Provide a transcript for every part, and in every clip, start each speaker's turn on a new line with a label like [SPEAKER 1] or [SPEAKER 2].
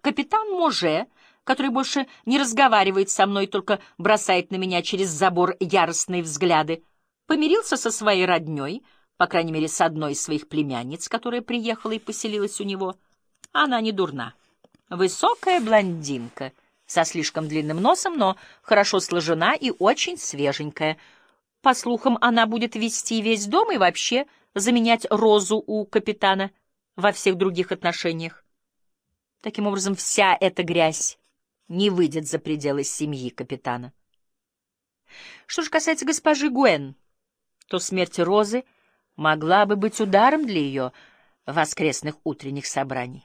[SPEAKER 1] Капитан Може, который больше не разговаривает со мной, только бросает на меня через забор яростные взгляды, помирился со своей роднёй, по крайней мере, с одной из своих племянниц, которая приехала и поселилась у него. Она не дурна. Высокая блондинка, со слишком длинным носом, но хорошо сложена и очень свеженькая. По слухам, она будет вести весь дом и вообще заменять Розу у капитана во всех других отношениях. Таким образом, вся эта грязь не выйдет за пределы семьи капитана. Что же касается госпожи Гуэн, то смерть Розы могла бы быть ударом для ее воскресных утренних собраний.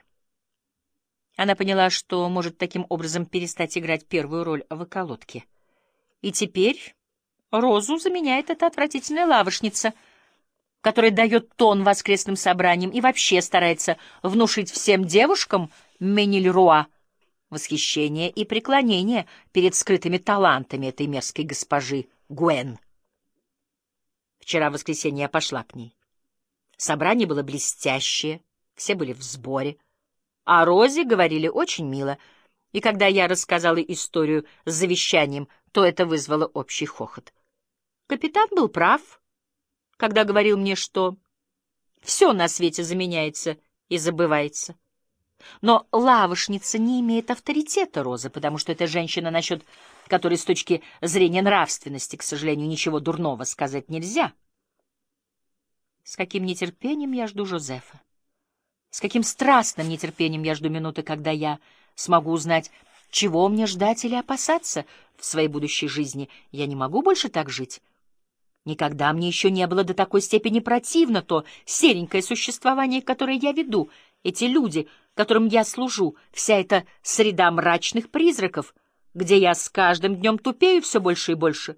[SPEAKER 1] Она поняла, что может таким образом перестать играть первую роль в околотке. И теперь Розу заменяет эта отвратительная лавошница, которая дает тон воскресным собраниям и вообще старается внушить всем девушкам Менильруа восхищение и преклонение перед скрытыми талантами этой мерзкой госпожи Гуэн. Вчера в воскресенье я пошла к ней. Собрание было блестящее, все были в сборе. О Розе говорили очень мило, и когда я рассказала историю с завещанием, то это вызвало общий хохот. Капитан был прав, когда говорил мне, что все на свете заменяется и забывается. Но лавошница не имеет авторитета Розы, потому что это женщина, насчет которой с точки зрения нравственности, к сожалению, ничего дурного сказать нельзя. С каким нетерпением я жду Жозефа. С каким страстным нетерпением я жду минуты, когда я смогу узнать, чего мне ждать или опасаться в своей будущей жизни. Я не могу больше так жить. Никогда мне еще не было до такой степени противно то серенькое существование, которое я веду, эти люди, которым я служу, вся эта среда мрачных призраков, где я с каждым днем тупею все больше и больше.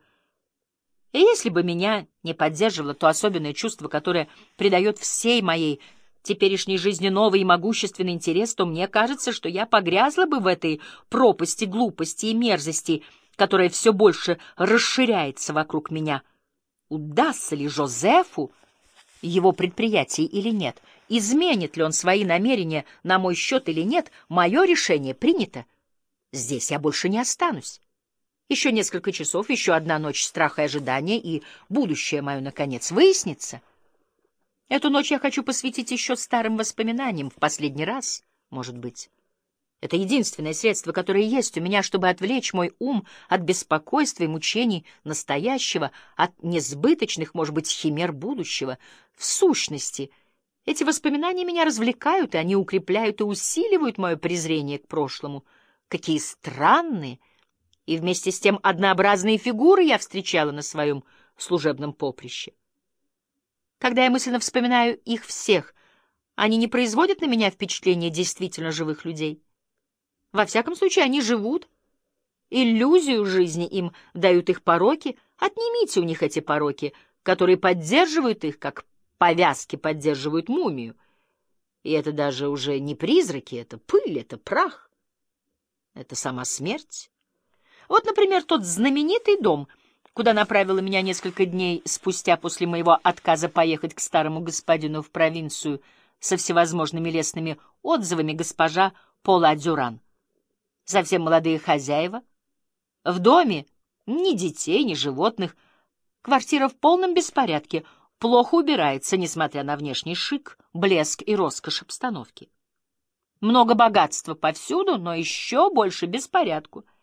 [SPEAKER 1] И если бы меня не поддерживало то особенное чувство, которое придает всей моей теперешней жизни новый и могущественный интерес, то мне кажется, что я погрязла бы в этой пропасти глупости и мерзости, которая все больше расширяется вокруг меня. Удастся ли Жозефу его предприятие или нет? Изменит ли он свои намерения на мой счет или нет? Мое решение принято. Здесь я больше не останусь. Еще несколько часов, еще одна ночь страха и ожидания, и будущее мое, наконец, выяснится. Эту ночь я хочу посвятить еще старым воспоминаниям, в последний раз, может быть. Это единственное средство, которое есть у меня, чтобы отвлечь мой ум от беспокойства и мучений настоящего, от несбыточных, может быть, химер будущего. В сущности, эти воспоминания меня развлекают, и они укрепляют и усиливают мое презрение к прошлому. Какие странные и вместе с тем однообразные фигуры я встречала на своем служебном поприще. Когда я мысленно вспоминаю их всех, они не производят на меня впечатления действительно живых людей. Во всяком случае, они живут. Иллюзию жизни им дают их пороки. Отнимите у них эти пороки, которые поддерживают их, как повязки поддерживают мумию. И это даже уже не призраки, это пыль, это прах. Это сама смерть. Вот, например, тот знаменитый дом, куда направила меня несколько дней спустя после моего отказа поехать к старому господину в провинцию со всевозможными лестными отзывами госпожа Пола Дюран. Совсем молодые хозяева. В доме ни детей, ни животных. Квартира в полном беспорядке, плохо убирается, несмотря на внешний шик, блеск и роскошь обстановки. Много богатства повсюду, но еще больше беспорядку.